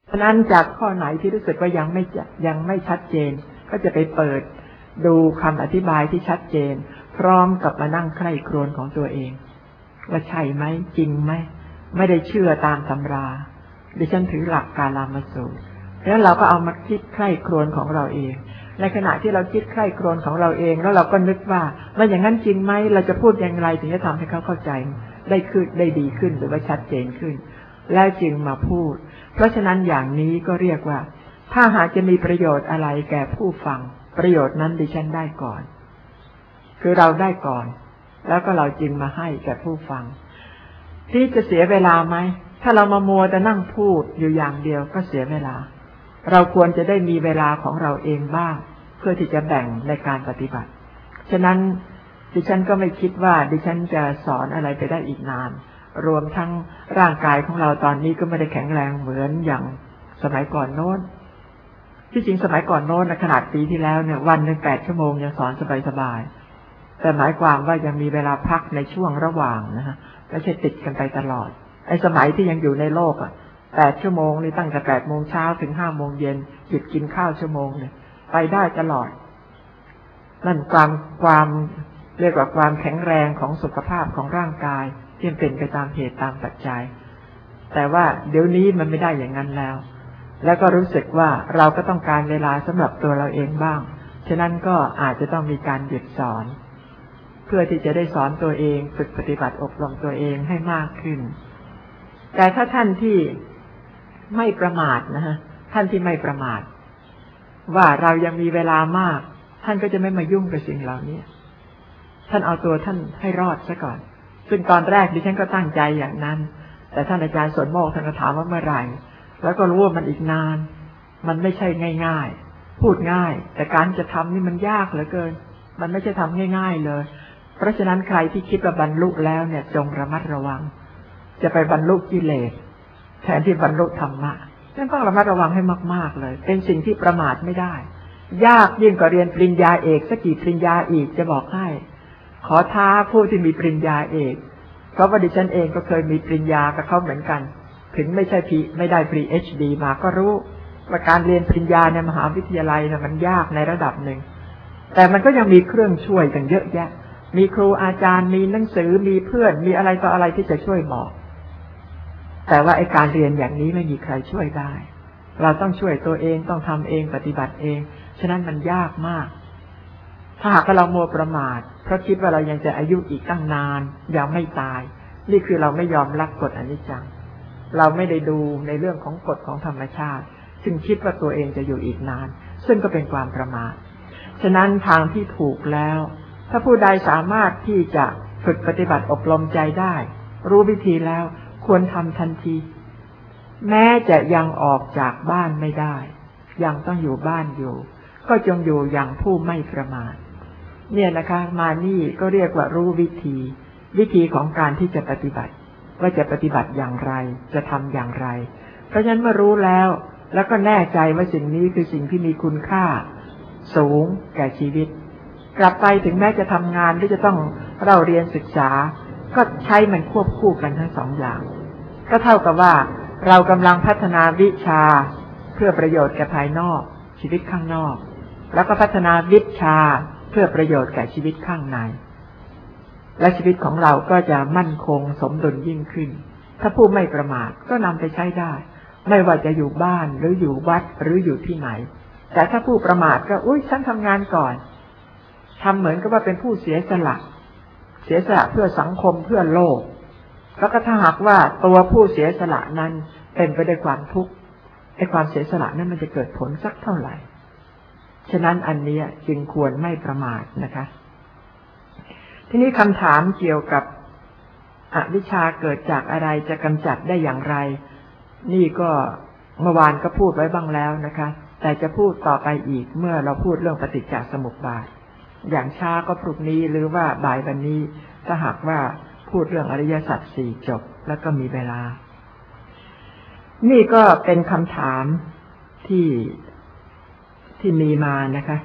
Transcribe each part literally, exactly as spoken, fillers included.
ฉะนั้นจากข้อไหนที่รู้สึกว่ายังไม่ยังไม่ชัดเจนก็จะไปเปิดดูคำอธิบายที่ชัดเจนพร้อมกับมานั่งใคร่ครวญของตัวเองว่าใช่ไหมจริงไหมไม่ได้เชื่อตามตำราดิฉันถือหลักกาลามสูตรแล้วเราก็เอามาคิดใคร่ครวญของเราเองในขณะที่เราคิดใคร่ครวญของเราเองแล้วเราก็นึกว่ามันอย่างนั้นจริงไหมเราจะพูดอย่างไรถึงจะทำให้เขาเข้าใจได้ขึ้นได้ดีขึ้นหรือว่าชัดเจนขึ้นแล้วจึงมาพูดเพราะฉะนั้นอย่างนี้ก็เรียกว่าถ้าหากจะมีประโยชน์อะไรแก่ผู้ฟังประโยชน์นั้นดิฉันได้ก่อนคือเราได้ก่อนแล้วก็เราจึงมาให้แก่ผู้ฟังที่จะเสียเวลาไหมถ้าเรามามัวแต่นั่งพูดอยู่อย่างเดียวก็เสียเวลาเราควรจะได้มีเวลาของเราเองบ้างเพื่อที่จะแบ่งในการปฏิบัติฉะนั้นดิฉันก็ไม่คิดว่าดิฉันจะสอนอะไรไปได้อีกนานรวมทั้งร่างกายของเราตอนนี้ก็ไม่ได้แข็งแรงเหมือนอย่างสมัยก่อนโน้นที่จริงสมัยก่อนโน้นในขนาดปีที่แล้วเนี่ยวันหนึ่งแปดชั่วโมงยังสอนสบายๆแต่หมายความว่ายังมีเวลาพักในช่วงระหว่างนะฮะไม่ใช่ติดกันไปตลอดไอ้สมัยที่ยังอยู่ในโลกอ่ะแปดชั่วโมงนี่ตั้งแต่แปดโมงเช้าถึงห้าโมงเย็นหยุดกินข้าวชั่วโมงเนี่ยไปได้ตลอดนั่นความความเรียกว่าความแข็งแรงของสุขภาพของร่างกายที่เป็นไปตามเหตุตามปัจจัยแต่ว่าเดี๋ยวนี้มันไม่ได้อย่างนั้นแล้วแล้วก็รู้สึกว่าเราก็ต้องการเวลาสำหรับตัวเราเองบ้างฉะนั้นก็อาจจะต้องมีการหยุดสอนเพื่อที่จะได้สอนตัวเองฝึกปฏิบัติอบรมตัวเองให้มากขึ้นแต่ถ้าท่านที่ไม่ประมาทนะฮะท่านที่ไม่ประมาทว่าเรายังมีเวลามากท่านก็จะไม่มายุ่งกับสิ่งเหล่านี้ท่านเอาตัวท่านให้รอดซะก่อนซึ่งตอนแรกดิฉันก็ตั้งใจอย่างนั้นแต่ท่านอาจารย์สวนโมกท่านก็ถามว่าเมื่อไหร่แล้วก็รู้ว่ามันอีกนานมันไม่ใช่ง่ายๆพูดง่ายแต่การจะทำนี่มันยากเหลือเกินมันไม่ใช่ทำง่ายๆเลยเพราะฉะนั้นใครที่คิดว่าบรรลุแล้วเนี่ยจงระมัดระวังจะไปบรรลุกิเลสแทนที่บรรลุธรรมะนั่นต้องระมัดระวังให้มากๆเลยเป็นสิ่งที่ประมาทไม่ได้ยากยิ่งกว่าเรียนปริญญาเอกสักกี่ปริญญาอีกจะบอกให้ขอท้าผู้ที่มีปริญญาเอกเพราะว่าดิฉันเองก็เคยมีปริญญากับเขาเหมือนกันถึงไม่ใช่พีไม่ได้ พี เอช ดี มาก็รู้ว่าการเรียนปริญญาในมหาวิทยาลัยนะมันยากในระดับหนึ่งแต่มันก็ยังมีเครื่องช่วยกันเยอะแยะมีครูอาจารย์มีหนังสือมีเพื่อนมีอะไรต่ออะไรที่จะช่วยบอกแต่ว่าไอ้การเรียนอย่างนี้ไม่มีใครช่วยได้เราต้องช่วยตัวเองต้องทำเองปฏิบัติเองฉะนั้นมันยากมากถ้าหากเรามัวประมาทเพราะคิดว่าเรายังจะอายุอีกตั้งนานยังไม่ตายนี่คือเราไม่ยอมรับกฎอนิจจังเราไม่ได้ดูในเรื่องของกฎของธรรมชาติซึ่งคิดว่าตัวเองจะอยู่อีกนานซึ่งก็เป็นความประมาทฉะนั้นทางที่ถูกแล้วถ้าผู้ใดสามารถที่จะฝึกปฏิบัติอบรมใจได้รู้วิธีแล้วควรทำทันทีแม้จะยังออกจากบ้านไม่ได้ยังต้องอยู่บ้านอยู่ก็จงอยู่อย่างผู้ไม่ประมาทเนี่ยนะคะมานี่ก็เรียกว่ารู้วิธีวิธีของการที่จะปฏิบัติว่าจะปฏิบัติอย่างไรจะทำอย่างไรเพราะฉะนั้นเมื่อรู้แล้วแล้วก็แน่ใจว่าสิ่งนี้คือสิ่งที่มีคุณค่าสูงแก่ชีวิตกลับไปถึงแม้จะทำงานหรือจะต้องเราเรียนศึกษาก็ใช้มันควบคู่กันทั้งสองอย่างก็เท่ากับว่าเรากำลังพัฒนาวิชาเพื่อประโยชน์แก่ภายนอกชีวิตข้างนอกแล้วก็พัฒนาวิชาเพื่อประโยชน์แก่ชีวิตข้างในและชีวิตของเราก็จะมั่นคงสมดุลยิ่งขึ้นถ้าผู้ไม่ประมาทก็นำไปใช้ได้ไม่ว่าจะอยู่บ้านหรืออยู่วัดหรืออยู่ที่ไหนแต่ถ้าผู้ประมาทก็อุ๊ยฉันทำงานก่อนทำเหมือนกับว่าเป็นผู้เสียสละเสียสละเพื่อสังคมเพื่อโลกแล้วก็ถ้าหากว่าตัวผู้เสียสละนั้นเป็นไปด้วยความทุกข์ไอ้ความเสียสละนั้นมันจะเกิดผลสักเท่าไหร่ฉะนั้นอันนี้จึงควรไม่ประมาทนะคะทีนี้คำถามเกี่ยวกับอวิชชาเกิดจากอะไรจะกำจัดได้อย่างไรนี่ก็เมื่อวานก็พูดไว้บ้างแล้วนะคะแต่จะพูดต่อไปอีกเมื่อเราพูดเรื่องปฏิจจสมุปบาทอย่างช้าก็พรุ่งนี้หรือว่าบ่ายวันนี้ถ้าหากว่าพูดเรื่องอริยสัจสี่จบแล้วก็มีเวลานี่ก็เป็นคำถามที่ที่มีมานะคะ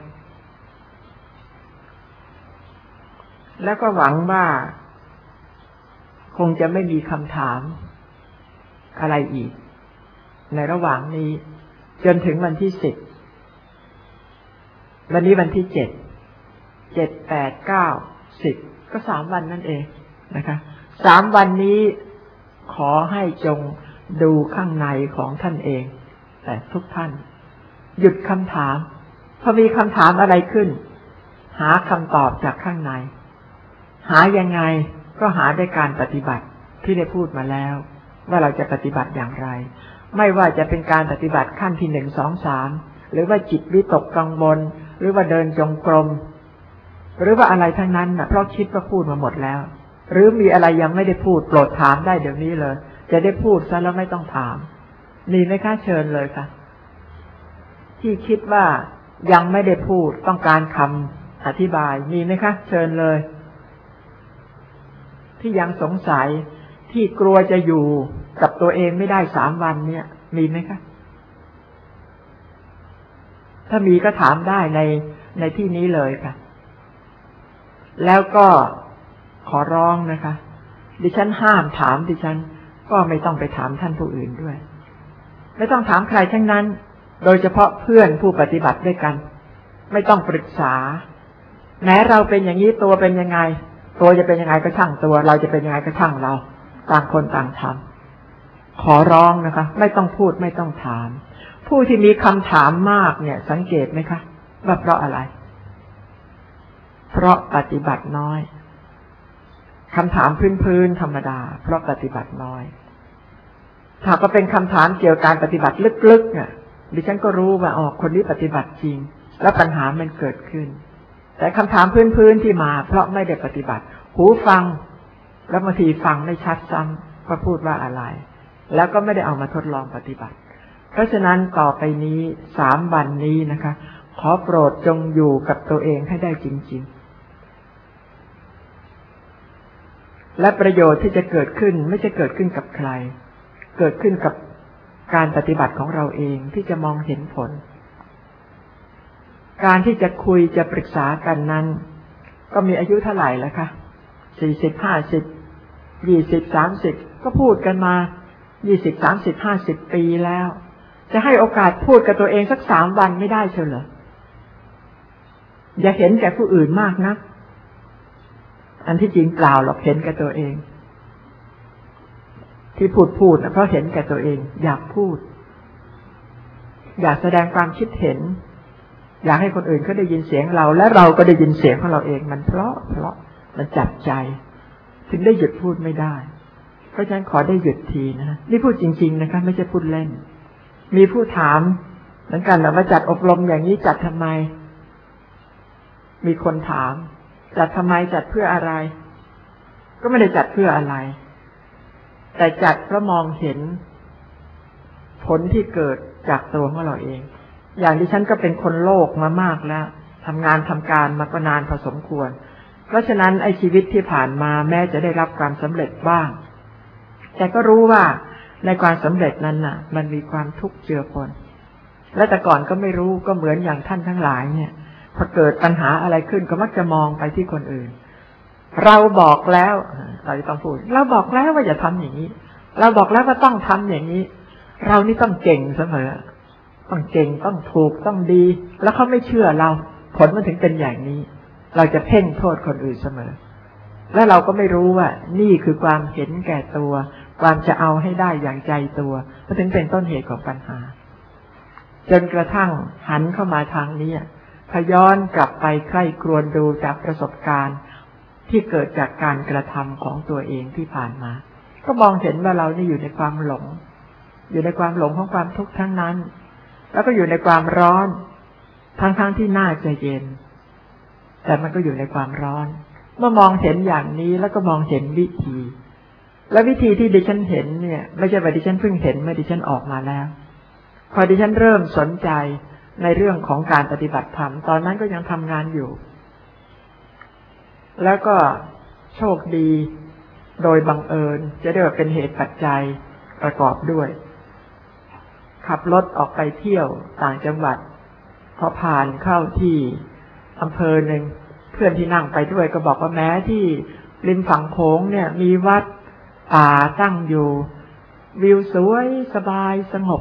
แล้วก็หวังว่าคงจะไม่มีคำถามอะไรอีกในระหว่างนี้จนถึงวันที่สิบวันนี้วันที่เจ็ดเจ็ดแปดเก้าสิบก็สามวันนั่นเองนะคะสามวันนี้ขอให้จงดูข้างในของท่านเองแต่ทุกท่านหยุดคำถามพอมีคำถามอะไรขึ้นหาคำตอบจากข้างในหายังไงก็หาด้วยการปฏิบัติที่ได้พูดมาแล้วว่าเราจะปฏิบัติอย่างไรไม่ว่าจะเป็นการปฏิบัติขั้นที่หนึ่งสองสามหรือว่าจิตวิตกกังวลหรือว่าเดินจงกรมหรือว่าอะไรทั้งนั้นนะเพราะคิดว่าพูดมาหมดแล้วหรือมีอะไรยังไม่ได้พูดโปรดถามได้เดี๋ยวนี้เลยจะได้พูดซะแล้วไม่ต้องถามมีไหมคะเชิญเลยค่ะที่คิดว่ายังไม่ได้พูดต้องการคำอธิบายมีไหมคะเชิญเลยที่ยังสงสัยที่กลัวจะอยู่กับตัวเองไม่ได้สามวันเนี่ยมีไหมคะถ้ามีก็ถามได้ในในที่นี้เลยค่ะแล้วก็ขอร้องนะคะดิฉันห้ามถามดิฉันก็ไม่ต้องไปถามท่านผู้อื่นด้วยไม่ต้องถามใครทั้งนั้นโดยเฉพาะเพื่อนผู้ปฏิบัติด้วยกันไม่ต้องปรึกษาแม้เราเป็นอย่างนี้ตัวเป็นยังไงตัวจะเป็นยังไงก็ช่างตัวเราจะเป็นยังไงก็ช่างเราต่างคนต่างทำขอร้องนะคะไม่ต้องพูดไม่ต้องถามผู้ที่มีคำถามมากเนี่ยสังเกตไหมคะว่าเพราะอะไรเพราะปฏิบัติน้อยคำถามพื้นๆธรรมดาเพราะปฏิบัติน้อยถ้าก็เป็นคำถามเกี่ยวกับการปฏิบัติลึกๆเนี่ยดิฉันก็รู้ว่าอ๋อคนนี้ปฏิบัติจริงแล้วปัญหามันเกิดขึ้นแต่คำถามพื้นๆที่มาเพราะไม่ได้ปฏิบัติหูฟังแล้วบางทีฟังไม่ชัดซ้ำว่าพูดว่าอะไรแล้วก็ไม่ได้เอามาทดลองปฏิบัติเพราะฉะนั้นต่อไปนี้สามวันนี้นะคะขอโปรดจงอยู่กับตัวเองให้ได้จริงๆและประโยชน์ที่จะเกิดขึ้นไม่ใช่เกิดขึ้นกับใครเกิดขึ้นกับการปฏิบัติของเราเองที่จะมองเห็นผลการที่จะคุยจะปรึกษากันนั้นก็มีอายุเท่าไหร่แล้วคะสี่สิบห้าสิบยี่สิบสามสิบก็พูดกันมายี่สิบสามสิบห้าสิบปีแล้วจะให้โอกาสพูดกับตัวเองสักสามวันไม่ได้เชียวเหรออย่าเห็นแก่ผู้อื่นมากนะอันที่จริงเปล่าหรอกเห็นแก่ตัวเองที่พูดพูดนะเพราะเห็นแก่ตัวเองอยากพูดอยากแสดงความคิดเห็นอยากให้คนอื่นเขาได้ยินเสียงเราและเราก็ได้ยินเสียงของเราเองมันเพราะเพราะมันจับใจถึงได้หยุดพูดไม่ได้เพราะฉะนั้นขอได้หยุดทีนะนี่พูดจริงๆนะคะไม่ใช่พูดเล่นมีผู้ถามเหมือนกันว่าจัดอบรมอย่างนี้จัดทำไมมีคนถามจัดทำไมจัดเพื่ออะไรก็ไม่ได้จัดเพื่ออะไรแต่จัดเพราะมองเห็นผลที่เกิดจากตัวของเราเองอย่างที่ฉันก็เป็นคนโลกมามากแล้วทำงานทำการมาก็นานพอสมควรเพราะฉะนั้นไอ้ชีวิตที่ผ่านมาแม้จะได้รับความสำเร็จบ้างแต่ก็รู้ว่าในความสำเร็จนั้นน่ะมันมีความทุกข์เจือปนและแต่ก่อนก็ไม่รู้ก็เหมือนอย่างท่านทั้งหลายเนี่ยพอเกิดปัญหาอะไรขึ้นก็มักจะมองไปที่คนอื่นเราบอกแล้วเราจะต้องพูดเราบอกแล้วว่าอย่าทำอย่างนี้เราบอกแล้วว่าต้องทำอย่างนี้เรานี่ต้องเก่งเสมอต้องเก่งต้องถูกต้องดีแล้วเขาไม่เชื่อเราผลมันถึงเป็นอย่างนี้เราจะเพ่งโทษคนอื่นเสมอและเราก็ไม่รู้ว่านี่คือความเห็นแก่ตัวความจะเอาให้ได้อย่างใจตัวมันถึงเป็นต้นเหตุของปัญหาจนกระทั่งหันเข้ามาทางนี้พย้อนกลับไปใคร่ครวญดูจากประสบการณ์ที่เกิดจากการกระทำของตัวเองที่ผ่านมาก็มองเห็นว่าเรานี่อยู่ในความหลงอยู่ในความหลงของความทุกข์ทั้งนั้นแล้วก็อยู่ในความร้อนทั้งๆที่น่าจะเย็นแต่มันก็อยู่ในความร้อนเมื่อมองเห็นอย่างนี้แล้วก็มองเห็นวิธีและวิธีที่ดิฉันเห็นเนี่ยไม่ใช่ว่าดิฉันเพิ่งเห็นเมื่อดิฉันออกมาแล้วพอดิฉันเริ่มสนใจในเรื่องของการปฏิบัติธรรมตอนนั้นก็ยังทำงานอยู่แล้วก็โชคดีโดยบังเอิญจะได้ว่าเป็นเหตุปัจจัยประกอบด้วยขับรถออกไปเที่ยวต่างจังหวัดพอผ่านเข้าที่อำเภอหนึ่งเพื่อนที่นั่งไปด้วยก็บอกว่าแม้ที่ริมฝั่งโขงเนี่ยมีวัดป่าตั้งอยู่วิวสวยสบายสงบ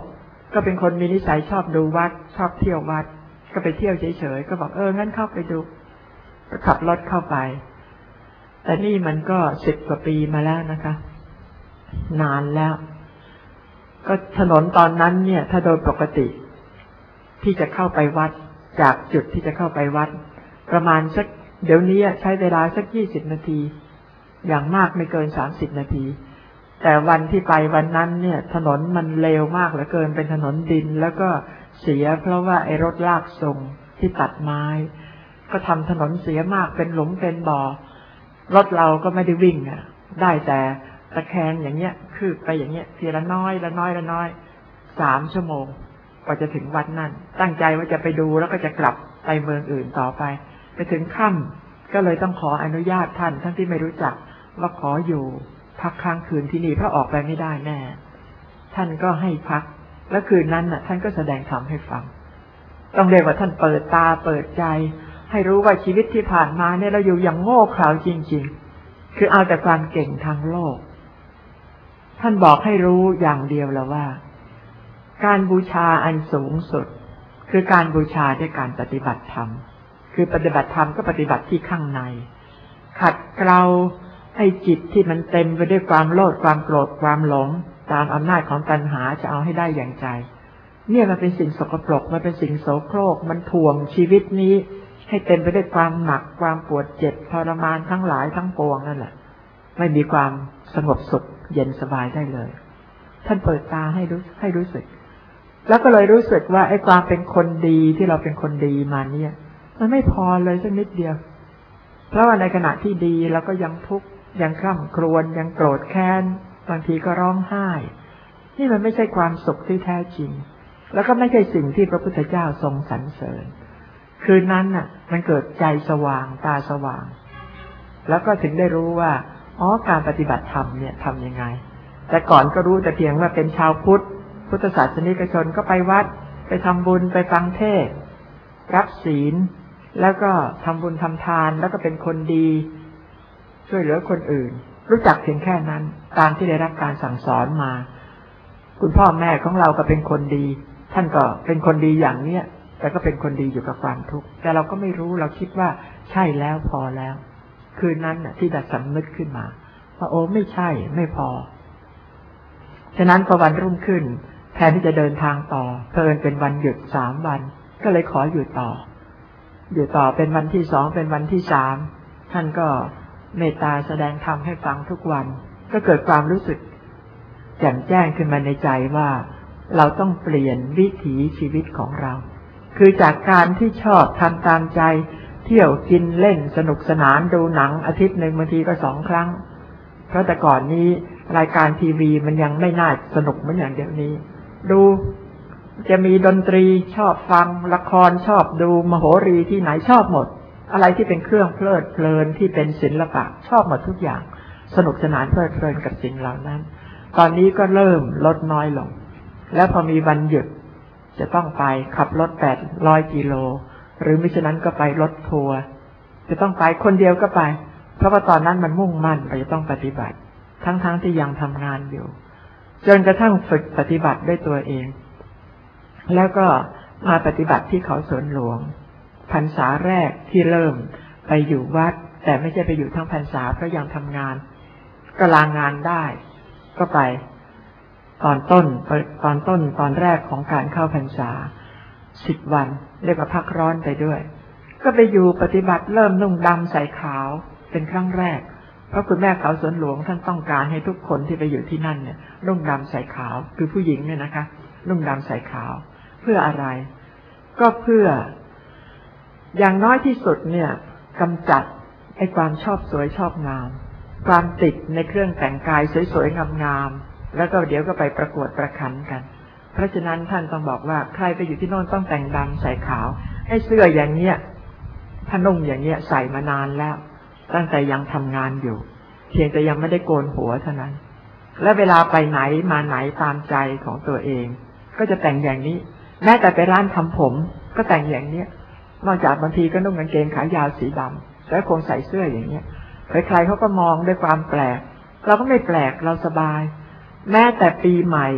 ก็เป็นคนมีนิสัยชอบดูวัดชอบเที่ยววัดก็ไปเที่ยวเฉยๆก็บอกเอองั้นเข้าไปดูก็ขับรถเข้าไปแต่นี่มันก็สิบกว่าปีมาแล้วนะคะนานแล้วก็ถนนตอนนั้นเนี่ยถ้าโดยปกติที่จะเข้าไปวัดจากจุดที่จะเข้าไปวัดประมาณสักเดี๋ยวนี้ใช้เวลาสักยี่สิบนาทีอย่างมากไม่เกินสามสิบนาทีแต่วันที่ไปวันนั้นเนี่ยถนนมันเลวมากเหลือเกินเป็นถนนดินแล้วก็เสียเพราะว่าไอ้รถลากส่งที่ตัดไม้ก็ทำถนนเสียมากเป็นหลุมเป็นบ่อรถเราก็ไม่ได้วิ่งอ่ะได้แต่ตะแคงอย่างเงี้ยคือไปอย่างเงี้ยทีละน้อยละน้อยละน้อยสามชั่วโมงกว่าจะถึงวัดนั่นตั้งใจว่าจะไปดูแล้วก็จะกลับไปเมืองอื่นต่อไปไปถึงค่ำก็เลยต้องขออนุญาตท่านทั้งที่ไม่รู้จักว่าขออยู่พักค้างคืนที่นี่เพราะออกไปไม่ได้แน่ท่านก็ให้พักแล้วคืนนั้นน่ะท่านก็แสดงธรรมให้ฟังต้องเรียกว่าท่านเปิดตาเปิดใจให้รู้ว่าชีวิตที่ผ่านมาเนี่ยเราอยู่อย่างโง่เขลาจริงๆคือเอาแต่ความเก่งทางโลกท่านบอกให้รู้อย่างเดียวแล้วว่าการบูชาอันสูงสุดคือการบูชาด้วยการปฏิบัติธรรมคือปฏิบัติธรรมก็ปฏิบัติที่ข้างในขัดเกลาให้จิตที่มันเต็มไปด้วยความโลภความโกรธความหลงตามอำนาจของตัณหาจะเอาให้ได้อย่างใจเนี่ยมันเป็นสิ่งสกปรกมันเป็นสิ่งโสโครกมันถ่วงชีวิตนี้ให้เต็มไปด้วยความหนักความปวดเจ็บทรมานทั้งหลายทั้งปวงนั่นแหละไม่มีความสงบสุขเย็นสบายได้เลยท่านเปิดตาให้รู้ให้รู้สึกแล้วก็เลยรู้สึกว่าไอ้ความเป็นคนดีที่เราเป็นคนดีมาเนี่ยมันไม่พอเลยสักนิดเดียวเพราะว่าในขณะที่ดีเราก็ยังทุกข์ยังคร่ำครวญยังโกรธแค้นบางทีก็ร้องไห้นี่มันไม่ใช่ความสุขที่แท้จริงแล้วก็ไม่ใช่สิ่งที่พระพุทธเจ้าทรงสรรเสริญคืนนั้นน่ะมันเกิดใจสว่างตาสว่างแล้วก็ถึงได้รู้ว่าอ๋อการปฏิบัติธรรมเนี่ยทำยังไงแต่ก่อนก็รู้แต่เพียงว่าเป็นชาวพุทธพุทธศาสนิกชนก็ไปวัดไปทำบุญไปฟังเทศน์รับศีลแล้วก็ทำบุญทำทานแล้วก็เป็นคนดีช่วยเหลือคนอื่นรู้จักเพียงแค่นั้นตามที่ได้รับการสั่งสอนมาคุณพ่อแม่ของเราก็เป็นคนดีท่านก็เป็นคนดีอย่างเนี้ยแต่ก็เป็นคนดีอยู่กับความทุกข์แต่เราก็ไม่รู้เราคิดว่าใช่แล้วพอแล้วคืนนั้นน่ะที่ดัดสำนึกขึ้นมาว่าโอ้ไม่ใช่ไม่พอฉะนั้นพอวันรุ่งขึ้นแทนที่จะเดินทางต่อเพิ่นเป็นวันหยุดสามวันก็เลยขออยู่ต่ออยู่ต่อเป็นวันที่สองเป็นวันที่สามท่านก็เมตตาแสดงธรรมให้ฟังทุกวันก็เกิดความรู้สึกแจ่มแจ้งขึ้นมาในใจว่าเราต้องเปลี่ยนวิถีชีวิตของเราคือจากการที่ชอบทำตามใจเที่ยวกินเล่นสนุกสนานดูหนังอาทิตย์หนึ่งบางทีก็สองครั้งเพราะแต่ก่อนนี้รายการทีวีมันยังไม่น่าสนุกเหมือนอย่างเดี๋ยวนี้ดูจะมีดนตรีชอบฟังละครชอบดูมโหรีที่ไหนชอบหมดอะไรที่เป็นเครื่องเพลิดเพลินที่เป็นศิลปะชอบหมดทุกอย่างสนุกสนานเพลิดเพลินกับสิ่งเหล่านั้นตอนนี้ก็เริ่มลดน้อยลงแล้วพอมีวันหยุดจะต้องไปขับรถแปดร้อยกิโลหรือมิฉะนั้นก็ไปรถทัวร์จะต้องไปคนเดียวก็ไปเพราะว่าตอนนั้นมันมุ่งมั่นไปจะต้องปฏิบัติทั้งๆ ท, ที่ยังทำงานอยู่จนกระทั่งฝึกปฏิบัติด้วยตัวเองแล้วก็มาปฏิบัติที่เขาสวนหลวงพรรษาแรกที่เริ่มไปอยู่วัดแต่ไม่ใช่ไปอยู่ทั้งพรรษาเพราะยังทำงานก็ลางงานได้ก็ไปตอนต้นตอนต้นตอนแรกของการเข้าพรรษาสิบวันเรียกว่าพักร้อนไปด้วยก็ไปอยู่ปฏิบัติเริ่มนุ่งดำใส่ขาวเป็นครั้งแรกเพราะคุณแม่เขาสวนหลวงท่านต้องการให้ทุกคนที่ไปอยู่ที่นั่นเนี่ยนุ่งดำใส่ขาวคือผู้หญิงเนี่ยนะคะนุ่งดำใส่ขาวเพื่ออะไรก็เพื่ออย่างน้อยที่สุดเนี่ยกำจัดไอ้ความชอบสวยชอบงามความติดในเครื่องแต่งกายสวยๆงามๆแล้วก็เดี๋ยวก็ไปประกวดประขันกันเพราะฉะนั้นท่านต้องบอกว่าใครไปอยู่ที่โน่นต้องแต่งดำใส่ขาวให้เสื้ออย่างเนี้ยผ้านุ่งอย่างเนี้ยใส่มานานแล้วตั้งแต่ยังทำงานอยู่เพียงแต่ยังไม่ได้โกนหัวเท่านั้นและเวลาไปไหนมาไหนตามใจของตัวเองก็จะแต่งอย่างนี้แม้แต่ไปร้านทำผมก็แต่งอย่างเนี้ยนอกจากบางทีก็นุ่งกางเกงขายาวสีดำแล้วคงใส่เสื้ออย่างเนี้ยใครๆเขาก็มองด้วยความแปลกเราก็ไม่แปลกเราสบายแม้แต่ปีใหม่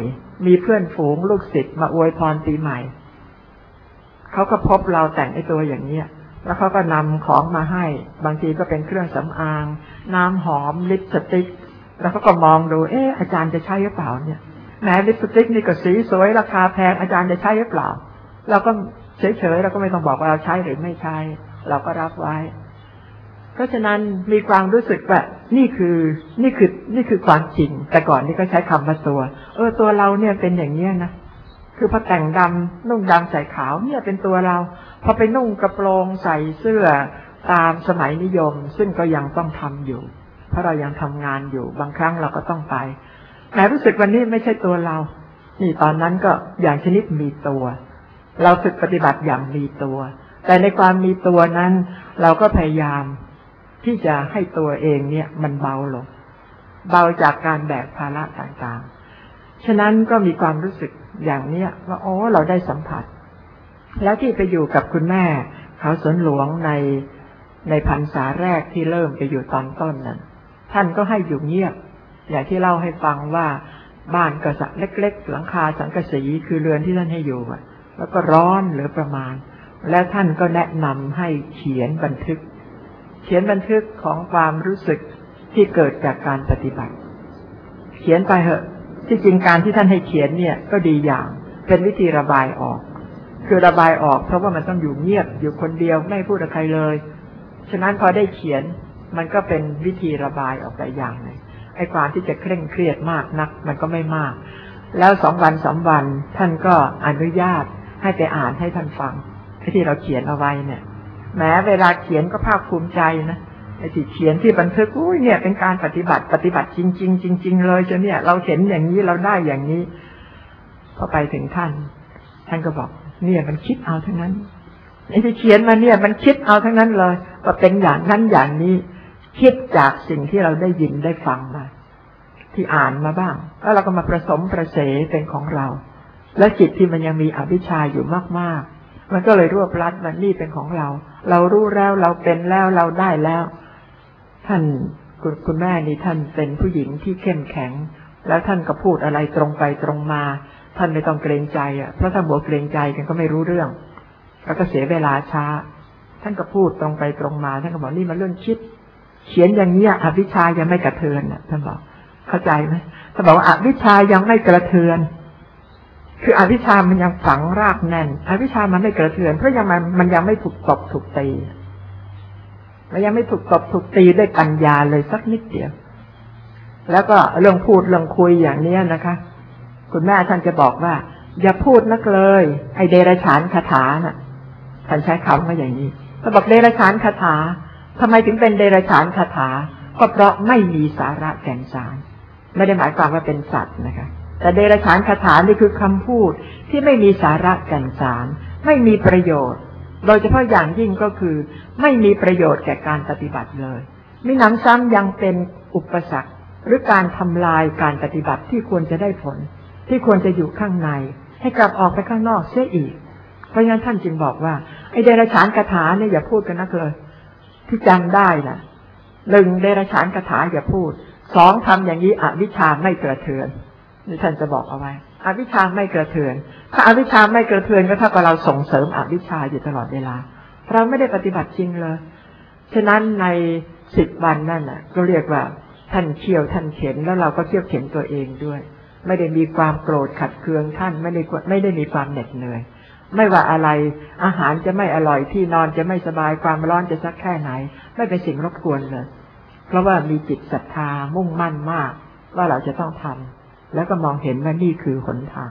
มีเพื่อนฝูงลูกศิษย์มาอวยพรปีใหม่เขาก็พบเราแต่งไอ้ตัวอย่างเนี้ยแล้วเขาก็นำของมาให้บางทีก็เป็นเครื่องสำอางน้ำหอมลิปสติกแล้วเขาก็มองดูเอออาจารย์จะใช้หรือเปล่าเนี่ยแหมลิปสติกนี่ก็สีสวยราคาแพงอาจารย์จะใช้หรือเปล่าเราก็เฉยๆเราก็ไม่ต้องบอกว่าเราใช้หรือไม่ใช้เราก็รับไว้เพราะฉะนั้นมีความรู้สึกว่านี่คือนี่คือนี่คือความจริงแต่ก่อนนี่ก็ใช้คำว่าตัวเออตัวเราเนี่ยเป็นอย่างเนี้ยนะคือพอแต่งดำนุ่งดำใส่ขาวเนี่ยเป็นตัวเราพอไปนุ่งกระโปรงใส่เสื้อตามสมัยนิยมซึ่งก็ยังต้องทำอยู่เพราะเรายังทำงานอยู่บางครั้งเราก็ต้องไปแต่รู้สึกวันนี้ไม่ใช่ตัวเรานี่ตอนนั้นก็อย่างชนิดมีตัวเราฝึกปฏิบัติอย่างมีตัวแต่ในความมีตัวนั้นเราก็พยายามที่จะให้ตัวเองเนี่ยมันเบาลงเบาจากการแบกภาระต่างๆฉะนั้นก็มีความรู้สึกอย่างเนี้ยว่าโอ้เราได้สัมผัสแล้วที่ไปอยู่กับคุณแม่เขาสวนหลวงในในพรรษาแรกที่เริ่มไปอยู่ตอนต้นนั้นท่านก็ให้อยู่เงียบอย่างที่เล่าให้ฟังว่าบ้านก็สักเล็กๆหลังคาสังกะสีคือเรือนที่ท่านให้อยู่แล้วก็ร้อนเหลือประมาณแล้วท่านก็แนะนำให้เขียนบันทึกเขียนบันทึกของความรู้สึกที่เกิดจากการปฏิบัติเขียนไปเหอะที่จริงการที่ท่านให้เขียนเนี่ยก็ดีอย่างเป็นวิธีระบายออกคือระบายออกเพราะว่ามันต้องอยู่เงียบอยู่คนเดียวไม่พูดกับใครเลยฉะนั้นพอได้เขียนมันก็เป็นวิธีระบายออกไปอย่างหนึ่งไอ้ความที่จะเคร่งเครียดมากนักมันก็ไม่มากแล้วสองวันสามวันท่านก็อนุญาตให้ไปอ่านให้ท่านฟังที่เราเขียนเอาไว้เนี่ยแม้เวลาเขียนก็ภาคภูมิใจนะไอ้ที่เขียนที่บันทึกอุ้ยเนี่ยเป็นการปฏิบัติปฏิบัติจริงๆจริงๆเลยจ้ะเนี่ยเราเห็นอย่างนี้เราได้อย่างนี้พอไปถึงท่านท่านก็บอกเนี่ยมันคิดเอาทั้งนั้นไอ้ที่เขียนมาเนี่ยมันคิดเอาทั้งนั้นเลยว่าเป็นอย่างนั้นอย่างนี้คิดจากสิ่งที่เราได้ยินได้ฟังมาที่อ่านมาบ้างแล้วเราก็มาผสมประเสเป็นของเราและจิตที่มันยังมีอวิชชาอยู่มากๆมันก็เลยรวบรัดมันนี่เป็นของเราเรารู้แล้วเราเป็นแล้วเราได้แล้วท่านคุณคุณแม่นี่ท่านเป็นผู้หญิงที่เข้มแข็งแล้วท่านก็พูดอะไรตรงไปตรงมาท่านไม่ต้องเกรงใจอ่ะเพราะถ้าบวกเกรงใจกันก็ไม่รู้เรื่องแล้วก็เสียเวลาช้าท่านก็พูดตรงไปตรงมาท่านก็บอกนี่มันเรื่องคิดเขียนอย่างนี้อวิชชายังไม่กระเทือนอ่ะท่านบอกเข้าใจไหมท่านบอกว่าอวิชชายังไม่กระเทือนคืออวิชชามันยังฝังรากแน่นอวิชชามันไม่กระเทือนเพราะยังมันมันยังไม่ถูกตบถูกตีมันยังไม่ถูกตบถูกตีด้วยปัญญาเลยสักนิดเดียวแล้วก็เรื่องพูดเรื่องคุยอย่างนี้นะคะคุณแม่ท่านจะบอกว่าอย่าพูดนักเลยไอเดรัจฉานคาถาน่ะท่านใช้คำว่าอย่างนี้ท่านบอกเดรัจฉานคาถาทำไมถึงเป็นเดรัจฉานคาถาก็เพราะไม่มีสาระแก่นสารไม่ได้หมายความว่าเป็นสัตว์นะคะแต่เดรัจฉานคาถานี่คือคำพูดที่ไม่มีสาระแก่นสารไม่มีประโยชน์โดยเฉพาะอย่างยิ่งก็คือไม่มีประโยชน์แก่การปฏิบัติเลยมิหนำซ้ำยังเป็นอุปสรรคหรือการทำลายการปฏิบัติที่ควรจะได้ผลที่ควรจะอยู่ข้างในให้กลับออกไปข้างนอกเสียอีกเพราะฉะนั้นท่านจึงบอกว่าไอเดรัจฉานคาถาเนี่ยอย่าพูดกันนักเลยที่จำได้น่ะหนึ่งเดรัจฉานคาถาอย่าพูดสองทำอย่างนี้อวิชชาไม่กระเทือนนี่ท่านจะบอกเอาไว้อวิชชาไม่กระเทือนถ้าอวิชชาไม่กระเทือนก็เท่ากับเราส่งเสริมอวิชชาอยู่ตลอดเวลาเราไม่ได้ปฏิบัติจริงเลยฉะนั้นในสิบวันนั่นน่ะก็เรียกว่าท่านเคี่ยวท่านเข็นแล้วเราก็เคี่ยวเข็นตัวเองด้วยไม่ได้มีความโกรธขัดเคืองท่านไม่ได้ไม่ได้มีความเหน็ดเหนื่อยไม่ว่าอะไรอาหารจะไม่อร่อยที่นอนจะไม่สบายความร้อนจะสักแค่ไหนไม่เป็นสิ่งรบกวนเลยเพราะว่ามีจิตศรัทธามุ่งมั่นมากว่าเราจะต้องทำแล้วก็มองเห็นว่านี่คือหนทาง